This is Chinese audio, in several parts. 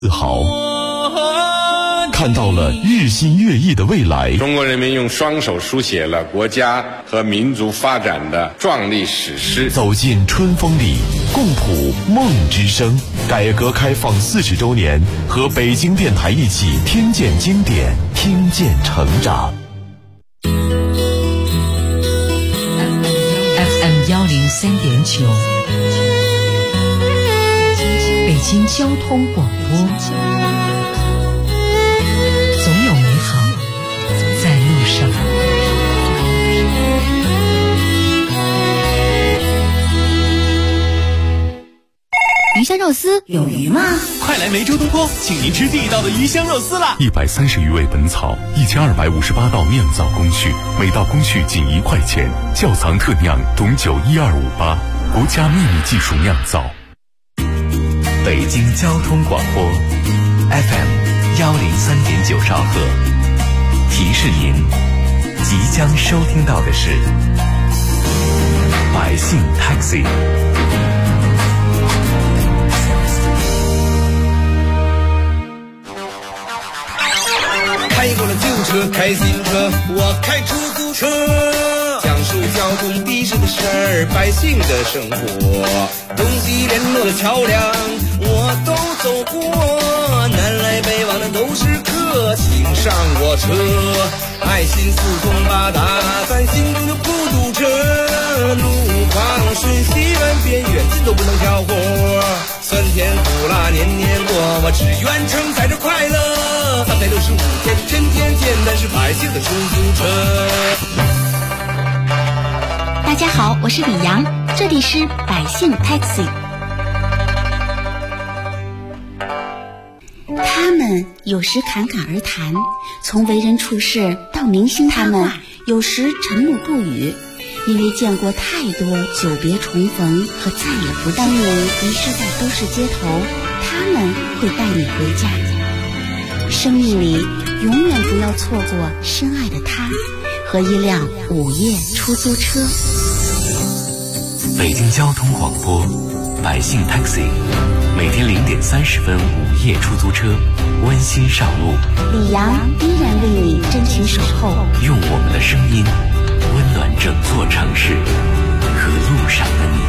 自豪，看到了日新月异的未来。 中国人民用双手书写了国家和民族发展的壮丽史诗。 走进春风里，共谱梦之声。改革开放40周年，和北京电台一起听见经典，听见成长。 FM 103.9，北京交通广播。总有美好在路上。 鱼香肉丝有鱼吗？ 快来梅州东坡，请您吃地道的鱼香肉丝啦 ！130余味本草，1258道酿造工序，每道工序仅1块钱。窖藏特酿董酒12588，国家秘密技术酿造。 北京交通广播 FM 103.9兆赫，提示您即将收听到的是百姓 Taxi。 开过了旧车，开新车，我开出租车，讲述交通的士的事儿，百姓的生活，东西联络的桥梁我都走过，南来北往的都是客，请上我车，爱心四通八达，咱心中的孤独车，路况瞬息万变，远近都不能挑活，酸甜苦辣年年过，我只愿承载着快乐，365天天天见，但是百姓的出租车。 大家好，我是李阳，这里是百姓 Taxi。 他们有时侃侃而谈，从为人处事到明星他们有时沉默不语，因为见过太多久别重逢和再也不当你遗失在都市街头，他们会带你回家。生命里永远不要错过深爱的他和一辆午夜出租车。 北京交通广播百姓 Taxi， 每天0点30分午夜出租车温馨上路， 李阳依然为你真情守候， 用我们的声音温暖整座城市和路上的你。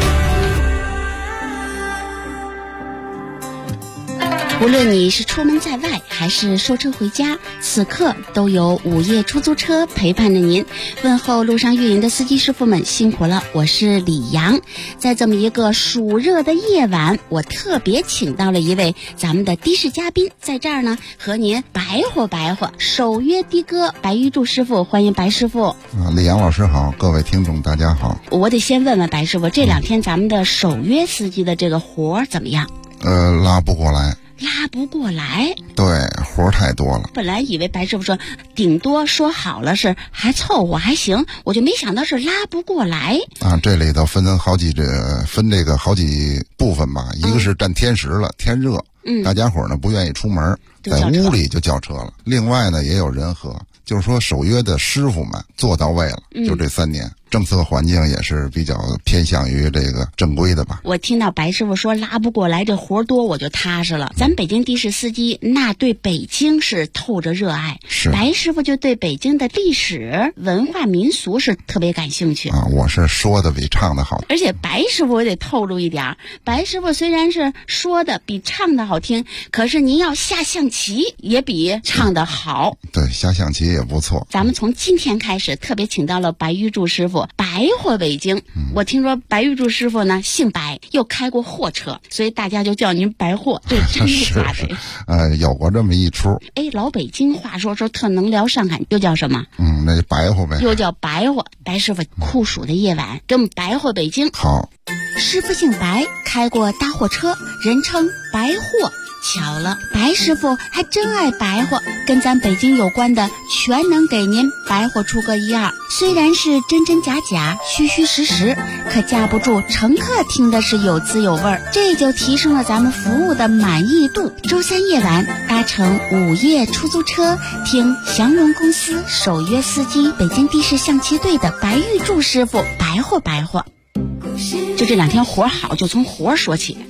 无论你是出门在外还是收车回家，此刻都有午夜出租车陪伴着您。问候路上运营的司机师傅们辛苦了，我是李阳。在这么一个暑热的夜晚，我特别请到了一位咱们的的士嘉宾，在这儿呢和您白活白活。守约的哥白玉柱师傅，欢迎白师傅。 李阳老师好，各位听众大家好。 我得先问问白师傅，这2天咱们的守约司机的这个活怎么样？ 拉不过来。 拉不过来， 对，活太多了。 本来以为白师傅说顶多说好了是还凑合还行，我就没想到是拉不过来啊。这里头分好几部分吧，一个是占天时了，天热，大家伙呢不愿意出门，在屋里就叫车了。另外呢也有人和，就是说守约的师傅们做到位了，就这3年。政策环境也是比较偏向于这个正规的吧。 我听到白师傅说拉不过来，这活多我就踏实了。咱北京的士司机那对北京是透着热爱， 是白师傅就对北京的历史文化民俗是特别感兴趣啊。我是说的比唱的好， 而且白师傅我得透露一点，白师傅虽然是说的比唱的好听，可是您要下象棋也比唱的好。 对，下象棋也不错。 咱们从今天开始特别请到了白玉柱师傅，白活北京。我听说白玉柱师傅呢姓白，又开过货车，所以大家就叫您白货，这真是话的。 有过这么一出。 老北京话说特能聊上海，又叫什么？ 那白活呗， 又叫白活。白师傅酷暑的夜晚给我们白活北京。 好， 师傅姓白，开过大货车，人称白货。巧了，白师傅还真爱白活，跟咱北京有关的全能给您白活出个1、2。虽然是真真假假、虚虚实实，可架不住乘客听的是有滋有味，这就提升了咱们服务的满意度。周3夜晚搭乘午夜出租车，听祥龙公司守约司机北京的士象棋队的白玉柱师傅白活白活。就这2天活好，就从活说起。 对，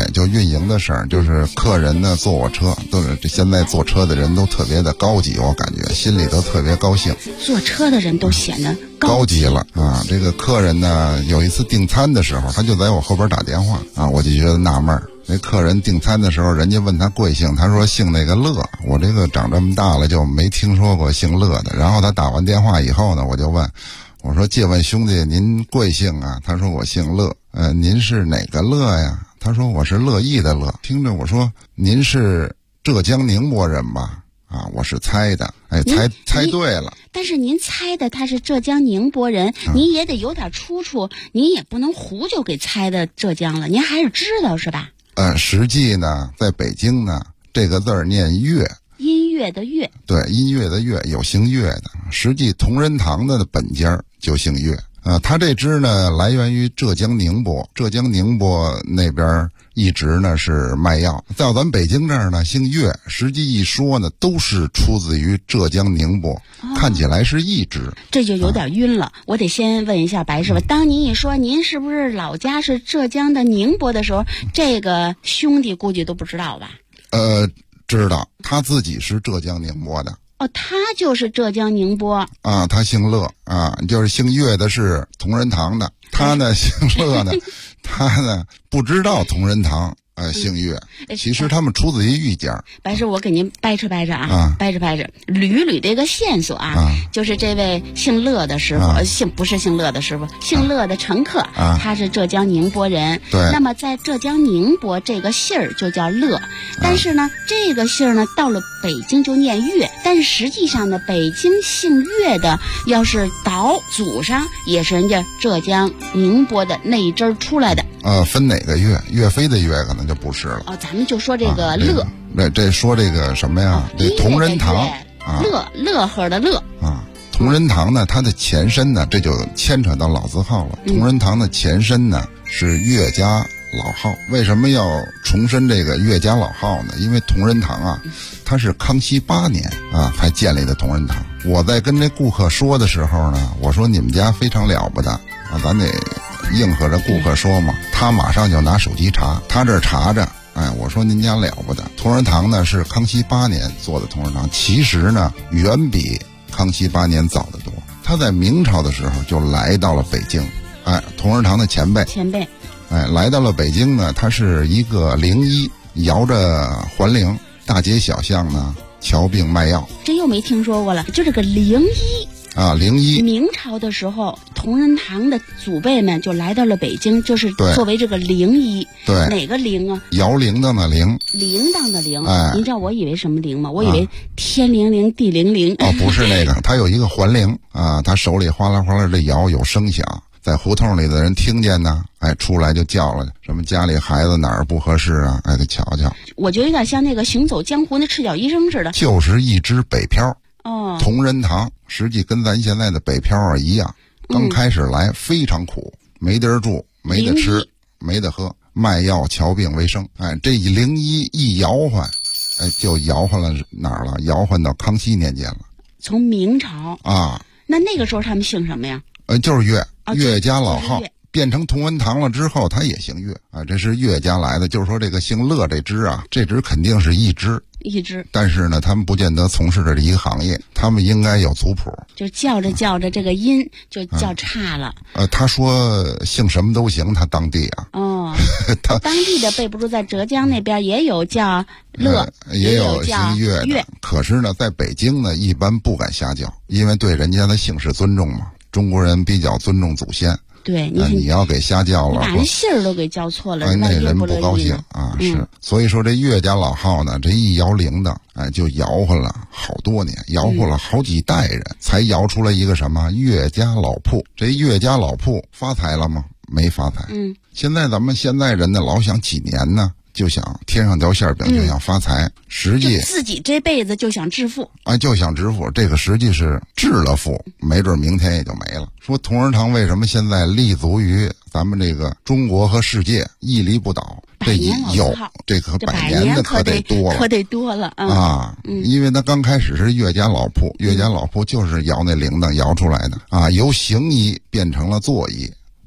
对，就运营的事儿，就是客人呢坐我车，都是现在坐车的人都特别的高级，我感觉心里都特别高兴。 坐车的人都显得高级了啊！这个客人呢，有一次订餐的时候，他就在我后边打电话啊，我就觉得纳闷儿。那客人订餐的时候，人家问他贵姓，他说姓那个乐。我这个长这么大了就没听说过姓乐的。然后他打完电话以后呢，我就问，我说借问兄弟您贵姓啊？他说我姓乐。您是哪个乐呀？他说我是乐意的乐。听着我说您是浙江宁波人吧？啊，我是猜的，猜对了。 但是您猜的他是浙江宁波人，您也得有点出处，您也不能胡就给猜的浙江了，您还是知道是吧？ 实际呢，在北京呢，这个字儿念乐， 音乐的乐。对， 音乐的乐，有姓岳的。实际同仁堂的本家就姓岳。他这支呢来源于浙江宁波，浙江宁波那边一直呢是卖药，在咱北京这儿呢姓岳，实际一说呢都是出自于浙江宁波，看起来是一支。这就有点晕了，我得先问一下白师傅，当您一说您是不是老家是浙江的宁波的时候，这个兄弟估计都不知道吧？ 知道，他自己是浙江宁波的。 他就是浙江宁波啊，他姓乐啊，就是姓岳的是同仁堂的，他呢姓乐呢，他呢不知道同仁堂姓岳，其实他们出自于一家。 白师，我给您掰扯掰扯啊，掰扯捋这个线索啊，就是这位姓乐的师傅，不是姓乐的师傅，姓乐的乘客，他是浙江宁波人。 对。 那么在浙江宁波这个姓儿就叫乐，但是呢，这个姓儿呢到了北京就念岳，但是实际上呢，北京姓岳的要是倒祖上也是人家浙江宁波的那一支出来的。 分哪个岳？岳飞的岳可能就不是了。 咱们就说这个乐。 这说这个什么呀？这同仁堂啊， 乐呵的乐啊。同仁堂呢，它的前身呢，这就牵扯到老字号了。同仁堂的前身呢是岳家老号。为什么要重申这个岳家老号呢？因为同仁堂啊，它是康熙8年啊才建立的同仁堂。我在跟这顾客说的时候呢，我说你们家非常了不得啊，咱得应和着顾客说嘛，他马上就拿手机查，他这儿查着，我说您家了不得。同仁堂呢是康熙8年做的同仁堂，其实呢远比康熙8年早得多。他在明朝的时候就来到了北京，同仁堂的前辈，来到了北京呢，他是一个灵医，摇着环铃，大街小巷呢瞧病卖药。 这又没听说过了，就这个灵医。 灵医。 明朝的时候，同仁堂的祖辈们就来到了北京，就是作为这个灵医。 对， 哪个灵啊？ 摇铃铛的铃， 铃铛的铃。您知道我以为什么铃吗？我以为天灵灵地灵灵。 不是那个，他有一个环铃啊，他手里哗啦哗啦的摇，有声响，在胡同里的人听见呢，出来就叫了，什么家里孩子哪儿不合适啊，得瞧瞧。 我觉得有点像那个行走江湖那赤脚医生似的， 就是一只北漂。同仁堂实际跟咱现在的北漂一样，刚开始来非常苦，没地儿住，没得吃，没得喝，卖药瞧病为生。这灵医一摇唤，就摇唤了哪儿了？摇唤到康熙年间了。 从明朝啊， 那个时候他们姓什么呀？ 就是岳家老号。变成同仁堂了之后，他也姓岳啊，这是岳家来的。就是说，这个姓乐这支啊，这支肯定是一支，但是呢，他们不见得从事着这一个行业，他们应该有族谱。 就叫着这个音就叫差了。 他说姓什么都行，他当地啊。 他当地的备不住，在浙江那边也有叫乐， 也有姓岳的。可是呢，在北京呢，一般不敢瞎叫，因为对人家的姓氏尊重嘛。中国人比较尊重祖先。 对， 你要给瞎叫了， 把人姓儿都给叫错了， 那人不高兴啊。是，所以说这岳家老号呢，这一摇铃铛，就摇唤了好多年，摇唤了好几代人，才摇出来一个什么岳家老铺。这岳家老铺发财了吗？没发财。现在咱们现在人呢，老想几年呢，就想天上掉馅饼，就想发财，实际自己这辈子就想致富， 就想致富。这个实际是致了富，没准明天也就没了。说同仁堂为什么现在立足于咱们这个中国和世界屹立不倒？这有这可100年的可得多了，因为他刚开始是岳家老铺，岳家老铺就是摇那铃铛摇出来的啊，由行医变成了坐医。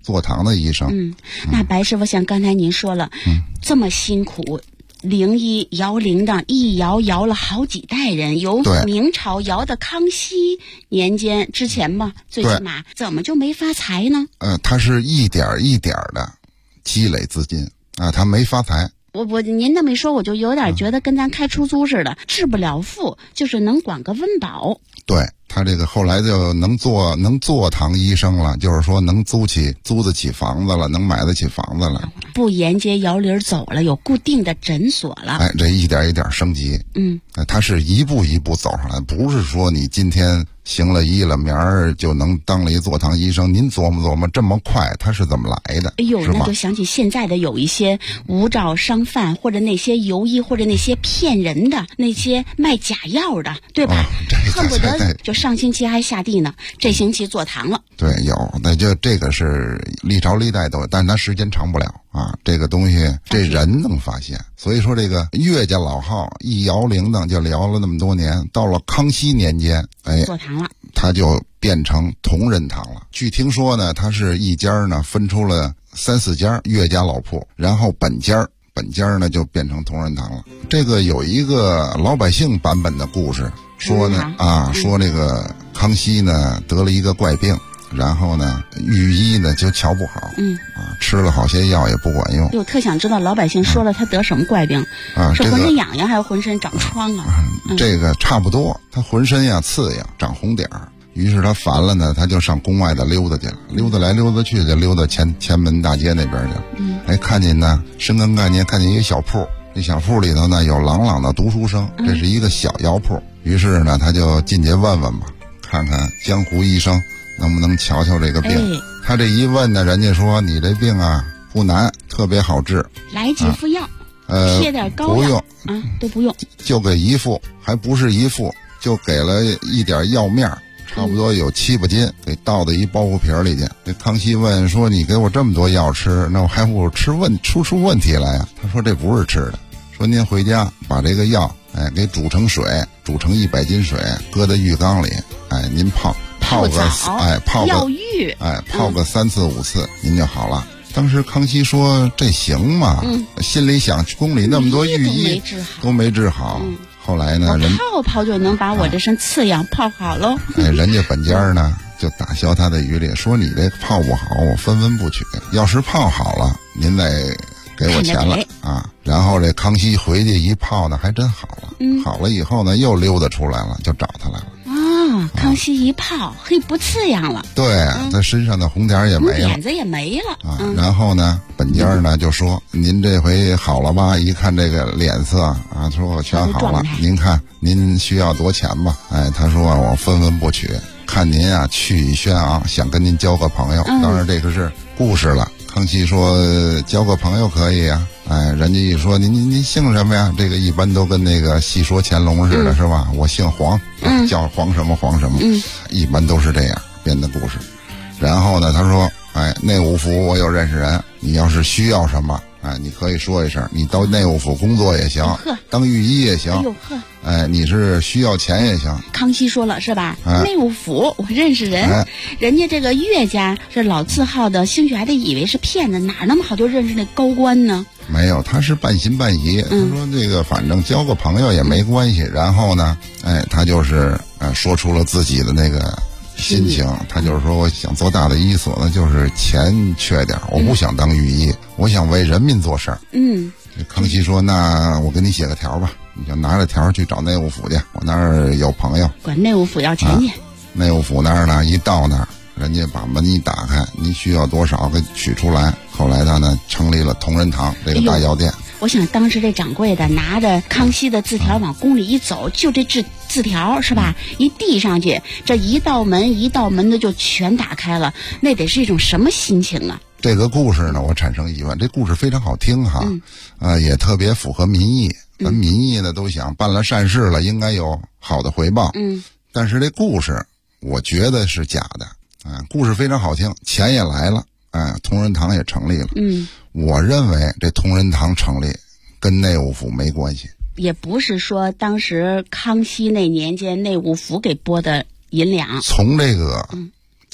坐堂的医生。 那白师傅像刚才您说了，这么辛苦。铃一摇铃铛，一摇了好几代人，由明朝摇到康熙年间之前吧，最起码怎么就没发财呢？ 他是一点一点的积累资金啊，他没发财。 您那么一说，我就有点觉得跟咱开出租似的，治不了富，就是能管个温饱。 对，他这个后来就能坐堂医生了，就是说能租得起房子了，能买得起房子了， 不沿街摇铃走了，有固定的诊所了。 这一点一点升级。他是一步一步走上来，不是说你今天行了医了，明儿就能当了一坐堂医生。您琢磨这么快，他是怎么来的？ 那就想起现在的有一些无照商贩，或者那些游医，或者那些骗人的，那些卖假药的，对吧？恨不得就上星期还下地呢，这星期坐堂了。 对，有，那就这个是历朝历代都有，但是它时间长不了啊。这个东西，这人能发现。所以说，这个岳家老号一摇铃铛就摇了那么多年，到了康熙年间， 坐堂了， 他就变成同仁堂了。据听说呢，他是一家呢分出了3、4家岳家老铺，然后本家呢就变成同仁堂了。这个有一个老百姓版本的故事，说呢说这个康熙呢得了一个怪病，然后呢御医呢就瞧不好，吃了好些药也不管用。 我特想知道老百姓说了他得什么怪病是浑身痒痒还是浑身长疮啊？ 这个差不多，他浑身呀刺痒，长红点儿。于是他烦了呢，他就上宫外的溜达去了，溜达来溜达去，就溜到前门大街那边去了。看见呢，深更概念看见一个小铺，这小铺里头呢有朗朗的读书声，这是一个小药铺。于是呢，他就进去问问吧，看看江湖医生能不能瞧瞧这个病。他这一问呢，人家说你这病啊不难，特别好治， 来几副药，贴点膏药不用都不用， 就给一副，还不是一副，就给了一点药面，差不多有7、8斤，给倒到一包袱皮里去。这康熙问说：“你给我这么多药吃，那我还不出问题来呀？”他说：“这不是吃的，说您回家把这个药，给煮成水，煮成100斤水，搁在浴缸里，您泡个药浴， 泡个3次5次，您就好了。”当时康熙说：“这行吗？”心里想，宫里那么多御医都没治好。后来呢，人泡就能把我这身刺痒泡好喽。 人家本家呢就打消他的疑虑，说你这泡不好，我分文不取。要是泡好了，您再给我钱了啊。然后这康熙回去一泡呢，还真好了。好了以后呢，又溜达出来了，就找他来了。 康熙一泡，嘿，不刺痒了。 对，他身上的红点也没了， 点子也没了。 然后呢，本家呢就说：“您这回好了吧？”一看这个脸色说我全好了。您看您需要多钱吧？他说我分文不取，看您气宇轩昂，想跟您交个朋友。当然这个是故事了。康熙说交个朋友可以啊。人家一说您姓什么呀？这个一般都跟那个戏说乾隆似的，是吧？我姓黄，叫黄什么黄什么，一般都是这样编的故事。然后呢，他说内务府我有认识人，你要是需要什么你可以说一声，你到内务府工作也行，当御医也行。你是需要钱也行。 康熙说了是吧？内务府我认识人，人家这个岳家是老字号的，兴许还得以为是骗子，哪那么好就认识那高官呢？ 没有，他是半信半疑。他说这个反正交个朋友也没关系。然后呢，他就是说出了自己的那个心情。他就是说，我想做大的医所呢，就是钱缺点，我不想当御医，我想为人民做事儿。康熙说：“那我给你写个条吧，你就拿着条去找内务府去，我那儿有朋友。” 管内务府要钱去。 内务府那儿呢，一到那儿，人家把门一打开，您需要多少给取出来。后来他呢成立了同仁堂这个大药店。 我想当时这掌柜的拿着康熙的字条往宫里一走，就这字条是吧？一递上去，这一道门的就全打开了，那得是一种什么心情啊？ 这个故事呢，我产生疑问。这故事非常好听哈，也特别符合民意。咱民意呢都想办了善事了，应该有好的回报。但是这故事我觉得是假的。故事非常好听，钱也来了，同仁堂也成立了。我认为这同仁堂成立跟内务府没关系， 也不是说当时康熙那年间内务府给拨的银两。 从这个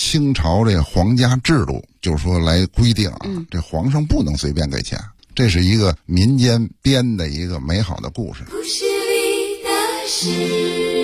清朝这个皇家制度，就是说来规定啊，这皇上不能随便给钱。这是一个民间编的一个美好的故事。 故事里的事。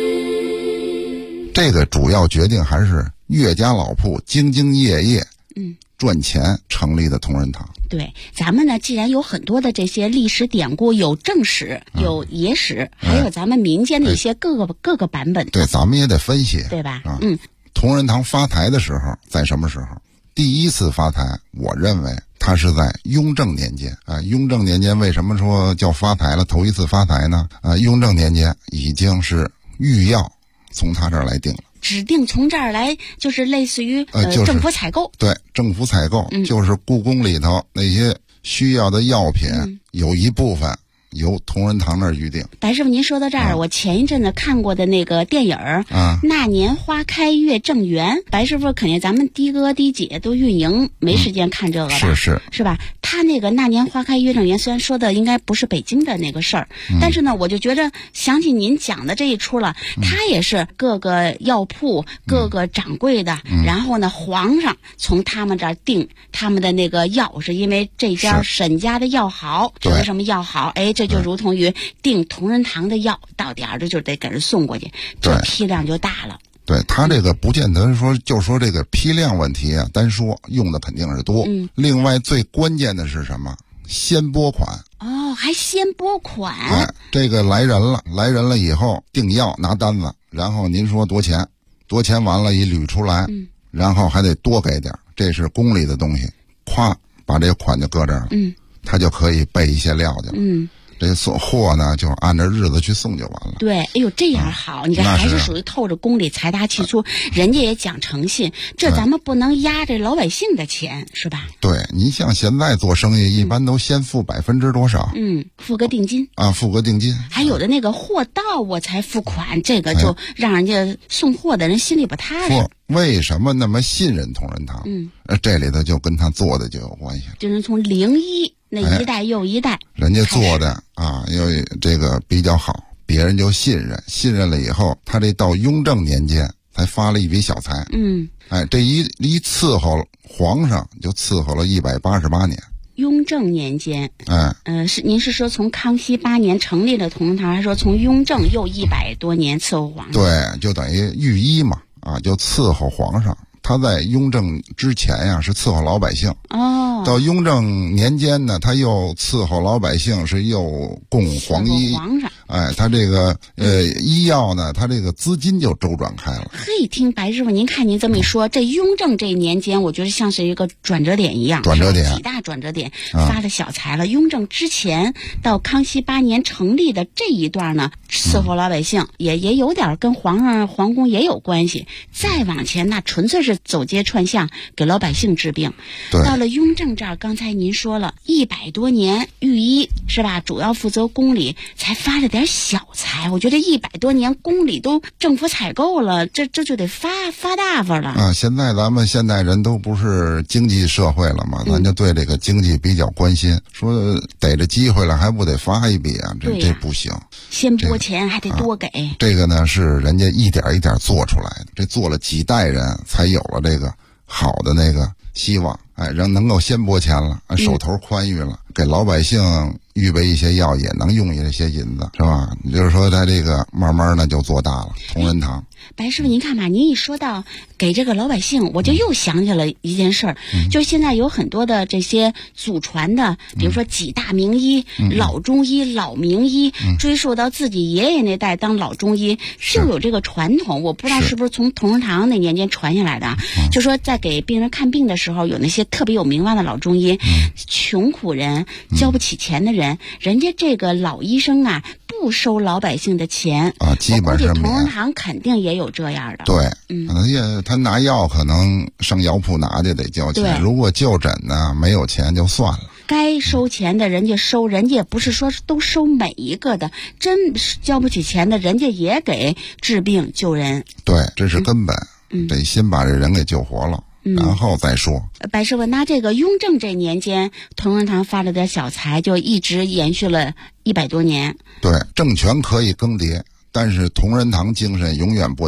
这个主要决定还是岳家老铺兢兢业业，赚钱成立的同仁堂。 对，咱们呢，既然有很多的这些历史典故，有正史，有野史，还有咱们民间的一些各个版本。 对，咱们也得分析， 对吧？ 同仁堂发台的时候在什么时候？第一次发台，我认为它是在雍正年间啊。雍正年间为什么说叫发台了？头一次发台呢？雍正年间已经是御药从他这儿来定了。 指定从这儿来，就是类似于就是政府采购。 对，政府采购，就是故宫里头那些需要的药品，有一部分由同仁堂那儿预定。 白师傅，您说到这儿，我前一阵子看过的那个电影那年花开月正圆，白师傅肯定咱们的哥的姐都运营没时间看这个吧？是吧？他那个那年花开月正圆，虽然说的应该不是北京的那个事儿，但是呢，我就觉得想起您讲的这一出了，他也是各个药铺、各个掌柜的，然后呢，皇上从他们这儿订他们的那个药，是因为这家沈家的药好，这为什么药好？哎，这就如同于订同仁堂的药，到点儿就得给人送过去，这批量就大了。 对，他这个不见得说就说这个批量问题啊，单说用的肯定是多。另外最关键的是什么？先拨款。 哦，还先拨款。 这个来人了以后订药拿单子，然后您说多钱完了一捋出来，然后还得多给点，这是宫里的东西，咵把这款就搁这儿了，他就可以备一些料去了。这送货呢，就按照日子去送就完了。 对，哎呦，这样好，你看还是属于透着宫里财大气粗，人家也讲诚信，这咱们不能压这老百姓的钱，是吧？ 对，你像现在做生意，一般都先付%多少？ 付个定金啊，付个定金。 还有的那个货到我才付款，这个就让人家送货的人心里不踏实。 为什么那么信任同仁堂？这里头就跟他做的就有关系， 就是从01那一代又一代， 人家做的啊，又这个比较好，别人就信任了以后，他这到雍正年间才发了一笔小财。这一伺候皇上就伺候了188年。 雍正年间，您是说从康熙8年成立的同仁堂，还是说从雍正又100多年伺候皇上？ 对，就等于御医嘛，就伺候皇上。他在雍正之前呀是伺候老百姓，到雍正年间呢，他又伺候老百姓，是又供皇医。 皇上， 他这个医药呢，他这个资金就周转开了。 嘿，听白师傅，您看您这么一说，这雍正这年间，我觉得像是一个转折点一样，几大转折点，发了小财了。雍正之前到康熙8年成立的这一段呢，伺候老百姓，也有点跟皇宫也有关系。再往前，那纯粹是走街串巷给老百姓治病。到了雍正这儿，刚才您说了100多年御医是吧，主要负责宫里，才发了点小财。我觉得100多年宫里都政府采购了，这就得发大发了现在咱们现代人都不是经济社会了嘛，咱就对这个经济比较关心，说逮着机会了还不得发一笔啊？这不行， 先拨钱还得多给。 这个呢是人家一点一点做出来的，这做了几代人才有了这个好的那个希望。人能够先拨钱了，手头宽裕了，给老百姓预备一些药，也能用一些银子，是吧？就是说他这个慢慢呢就做大了同仁堂。 白师傅，您看吧，您一说到给这个老百姓，我就又想起了一件事儿，就是现在有很多的这些祖传的，比如说几大名医、老中医、老名医，追溯到自己爷爷那代当老中医，就有这个传统。我不知道是不是从同仁堂那年间传下来的，就说在给病人看病的时候，有那些特别有名望的老中医，穷苦人、交不起钱的人，人家这个老医生啊，不收老百姓的钱基本上同仁堂肯定也有这样的。 对，他拿药可能上药铺拿去得交钱，如果就诊呢没有钱就算了。 该收钱的人家收，人家也不是说都收每一个的，真交不起钱的人家也给治病救人。 对，这是根本，得先把这人给救活了。然后再说。 白师傅，那这个雍正这年间，同仁堂发了点小财，就一直延续了100多年。 对，政权可以更迭，但是同仁堂精神永远不倒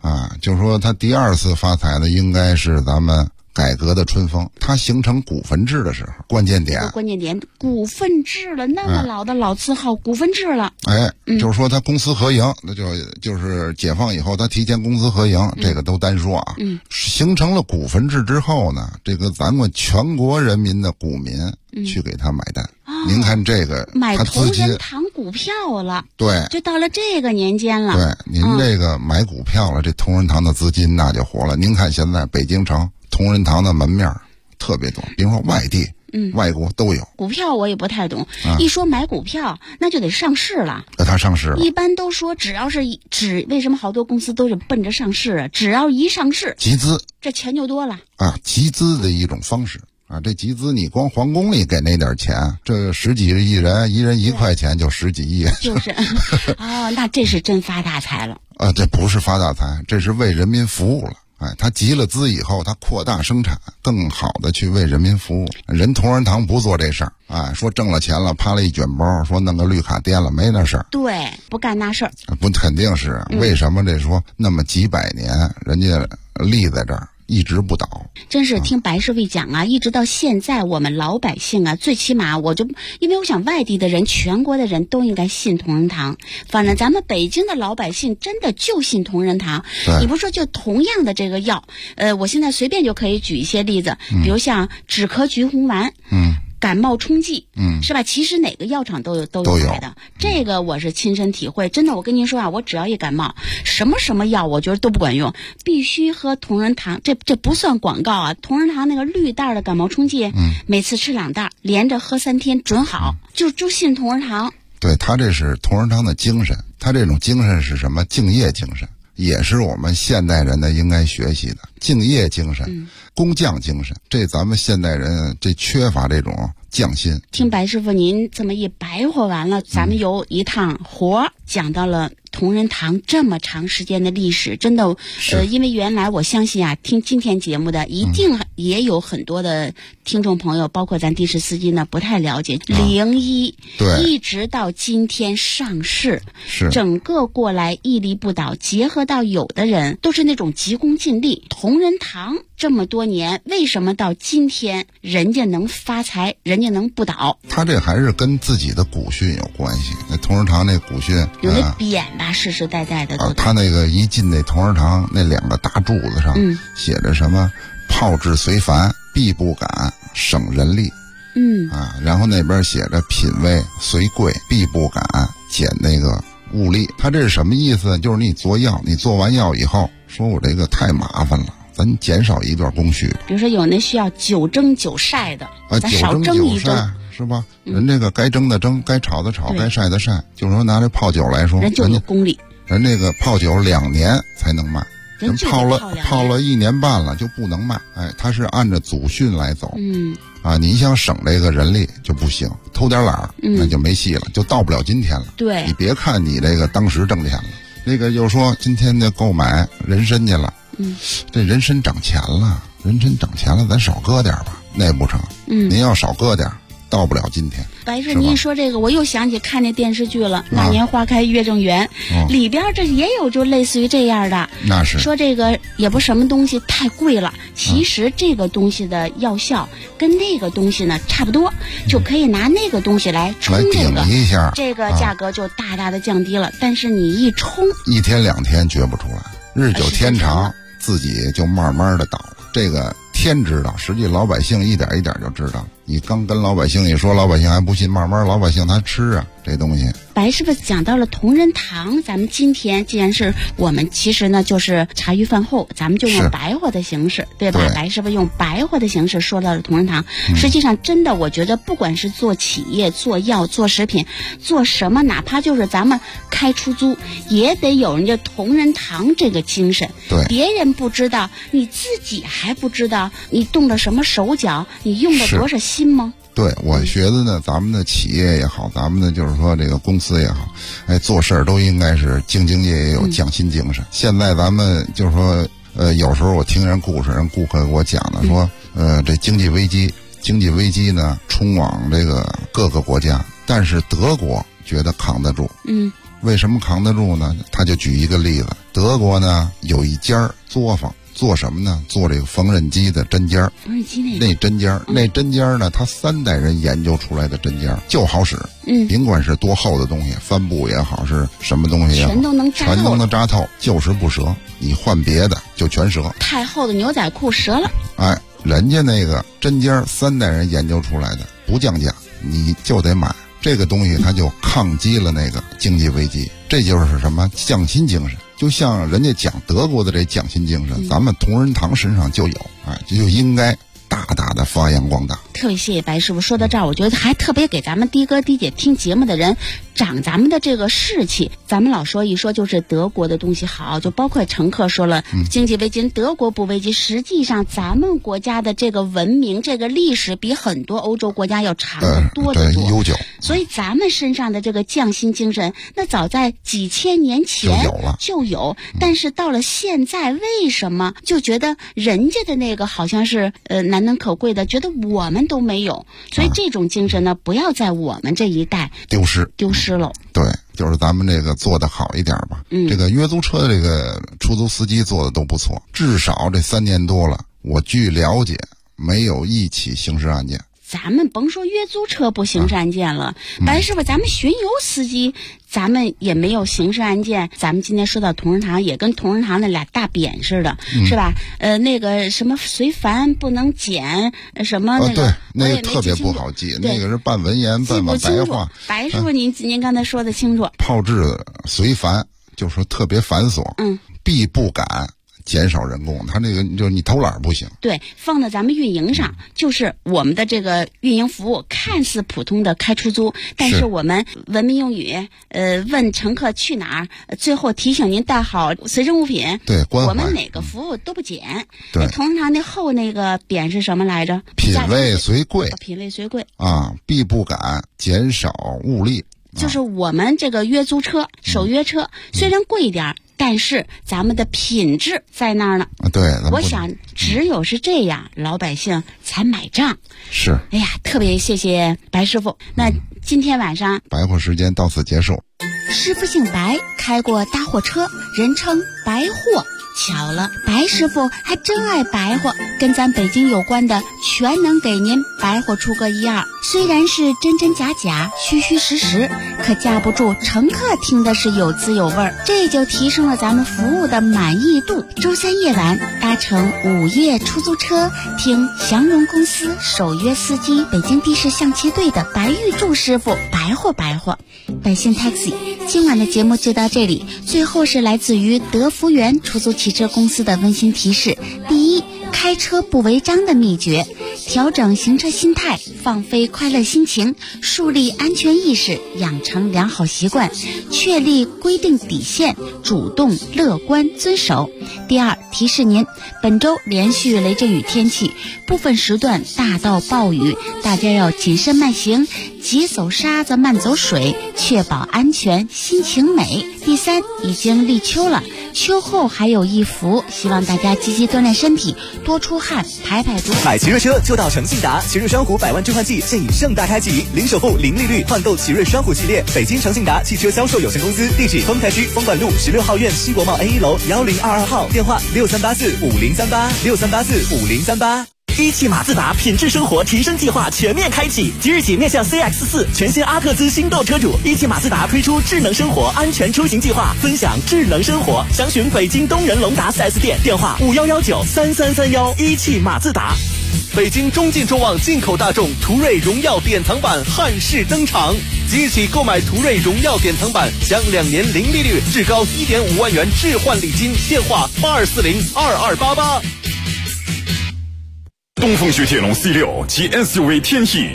啊，就是说他第二次发财呢，应该是咱们改革的春风，它形成股份制的时候，关键点， 股份制了，那么老的老字号，股份制了。 就是说它公私合营，那就是解放以后，它提前公私合营，这个都单说啊。形成了股份制之后呢，这个咱们全国人民的股民去给他买单。您看这个买同仁堂股票了， 对， 就到了这个年间了。 对，您这个买股票了，这同仁堂的资金那就活了。您看现在北京城同仁堂的门面特别多，比如说外地、外国都有。股票我也不太懂，一说买股票那就得上市了。 它上市了， 一般都说只要是为什么好多公司都是奔着上市啊？只要一上市， 集资， 这钱就多了啊！集资的一种方式。啊，这集资你光皇宫里给那点钱，这十几亿人，一人1块钱就10几亿， 就是那这是真发大财了啊！这不是发大财，这是为人民服务了。他集了资以后，他扩大生产，更好的去为人民服务。人同仁堂不做这事儿，说挣了钱了，啪了一卷包，说弄个绿卡颠了，没那事儿。 对，不干那事儿。 不，肯定是。为什么这说那么几百年，人家立在这儿？一直不倒， 真是听白师傅讲啊，一直到现在，我们老百姓啊，最起码因为我想外地的人、全国的人都应该信同仁堂。反正咱们北京的老百姓真的就信同仁堂。你不说就同样的这个药，我现在随便就可以举一些例子，比如像止咳橘红丸，感冒冲剂，是吧？其实哪个药厂都有卖的，这个我是亲身体会。真的，我跟您说啊，我只要一感冒，什么药我觉得都不管用，必须喝同仁堂。这不算广告啊，同仁堂那个绿袋的感冒冲剂，每次吃2袋，连着喝3天准好，就信同仁堂。 对，他这是同仁堂的精神，他这种精神是什么？敬业精神，也是我们现代人的应该学习的敬业精神。工匠精神，这咱们现代人这缺乏这种匠心。 听白师傅您这么一白话完了，咱们有一趟活讲到了同仁堂这么长时间的历史，真的因为原来我相信啊，听今天节目的一定也有很多的听众朋友，包括咱的士司机呢，不太了解01 对， 一直到今天上市， 是整个过来屹立不倒，结合到有的人都是那种急功近利。同仁堂这么多年，为什么到今天人家能发财，人家能不倒？ 他这还是跟自己的古训有关系。那同仁堂那古训有那匾吧，世世代代的都。 他那个一进那同仁堂那2个大柱子上，写着什么“炮制随凡，必不敢，省人力”。然后那边写着“品位随贵，必不敢，减那个物力”。他这是什么意思？就是你做药，你做完药以后，说我这个太麻烦了，咱减少一段工序。 比如说有那需要9蒸9晒的，咱少蒸1蒸， 是吧？人这个该蒸的蒸，该炒的炒，该晒的晒。就是说拿这泡酒来说， 人就有功力。 人这个泡酒2年才能卖，人泡了1年半了就不能卖。他是按照祖训来走。你想省这个人力就不行，偷点懒那就没戏了，就到不了今天了。 对， 你别看你这个当时挣钱了，那个又说今天的购买人参去了，这人参涨钱了，咱少割点吧，那不成。您要少割点，到不了今天。 白师您说这个，我又想起看那电视剧了，那年花开月正圆，里边这也有就类似于这样的。 那是说这个也不什么东西太贵了，其实这个东西的药效跟那个东西呢差不多，就可以拿那个东西来冲这个， 一下这个价格就大大的降低了。但是你一冲 ，1天2天觉不出来，日久天长，自己就慢慢的倒了。这个天知道，实际老百姓一点一点就知道。你刚跟老百姓一说，老百姓还不信，慢慢老百姓他吃啊这东西。 白师傅讲到了同仁堂，咱们今天既然是我们其实呢就是茶余饭后，咱们就用白话的形式，对吧？白师傅用白话的形式说到了同仁堂。实际上真的我觉得不管是做企业、做药、做食品、做什么，哪怕就是咱们开出租，也得有人家同仁堂这个精神。 对， 别人不知道，你自己还不知道你动了什么手脚，你用了多少心吗？ 对，我觉得呢，咱们的企业也好，咱们的就是说这个公司也好，做事儿都应该是兢兢业业，有匠心精神。现在咱们就是说，有时候我听人故事，人顾客给我讲的说，这经济危机呢冲往这个各个国家，但是德国觉得扛得住。为什么扛得住呢？他就举一个例子， 德国呢有一家作坊。做什么呢？做这个缝纫机的针尖儿， 缝纫机那针尖儿，那针尖儿呢，它3代人研究出来的针尖儿就好使。甭管是多厚的东西，帆布也好，是什么东西也好， 全都能扎透，就是不折。你换别的就全折。 太厚的牛仔裤折了。 哎，人家那个针尖儿3代人研究出来的，不降价，你就得买。这个东西它就抗击了那个经济危机，这就是什么匠心精神。就像人家讲德国的这匠心精神，咱们同仁堂身上就有，哎，这就应该大大的发扬光大。 特别谢谢白师傅说到这儿，我觉得还特别给咱们的哥的姐听节目的人长咱们的这个士气。咱们老说一说就是德国的东西好，就包括乘客说了经济危机德国不危机，实际上咱们国家的这个文明这个历史比很多欧洲国家要长得多得多， 悠久。 所以咱们身上的这个匠心精神那早在几千年前就有，但是到了现在为什么就觉得人家的那个好像是难能可贵的，觉得我们都没有。所以这种精神呢不要在我们这一代丢失了。 对，就是咱们这个做得好一点吧。这个约租车的这个出租司机做的都不错，至少这3年多了，我据了解没有一起刑事案件。 咱们甭说约租车不刑事案件了，白师傅，咱们巡游司机咱们也没有刑事案件。咱们今天说到同仁堂，也跟同仁堂那俩大匾似的，是吧？那个什么随凡不能减什么那个， 对，那个特别不好记，那个是半文言半白话。 白师傅，您刚才说的清楚。 炮制随凡就是说特别繁琐，必不敢减少人工，他那个就是你偷懒不行。对， 放到咱们运营上，就是我们的这个运营服务看似普通的开出租，但是我们文明用语，问乘客去哪儿，最后提醒您带好随身物品。 对，关怀。 我们哪个服务都不减。对，同仁堂那后那个匾是什么来着？ 品味随贵。 品味随贵啊，必不敢减少物力。 就是我们这个约租车、首约车虽然贵一点，但是咱们的品质在那儿呢。 对， 我想只有是这样，老百姓才买账。 是。 哎呀，特别谢谢白师傅。那今天晚上白货时间到此结束。 师傅姓白，开过大货车，人称白货。巧了，白师傅还真爱白话，跟咱北京有关的全能给您白话出个一二。虽然是真真假假、虚虚实实，可架不住乘客听的是有滋有味，这就提升了咱们服务的满意度。周3夜晚搭乘午夜出租车，听祥荣公司首约司机北京的士象棋队的白玉柱师傅白话。百姓 taxi， 今晚的节目就到这里。最后是来自于德福源出租汽车公司的温馨提示：第一，开车不违章的秘诀，调整行车心态，放飞快乐心情，树立安全意识，养成良好习惯，确立规定底线，主动乐观遵守。第二，提示您，本周连续雷阵雨天气，部分时段大到暴雨，大家要谨慎慢行，急走沙子慢走水，确保安全，心情美。第三，已经立秋了，秋后还有一伏，希望大家积极锻炼身体，多出汗，排毒。 买奇瑞车就到诚信达，奇瑞双虎100万置换季现已盛大开启，零首付、零利率换购奇瑞双虎系列。北京诚信达汽车销售有限公司，地址丰台区丰管路16号院西国贸 A1 楼1022号，电话63845038，63845038。一汽马自达品质生活提升计划全面开启，即日起面向 CX-4 全新阿特兹新购车主，一汽马自达推出智能生活安全出行计划，分享智能生活。详询北京东仁龙达 4S 店，电话51193331。一汽马自达。北京中进众旺进口大众途锐荣耀典藏版汉式登场，即日起购买途锐荣耀典藏版，享2年零利率，至高1.5万元置换礼金，电话82402288。 东风雪铁龙 C6 及 SUV 天翼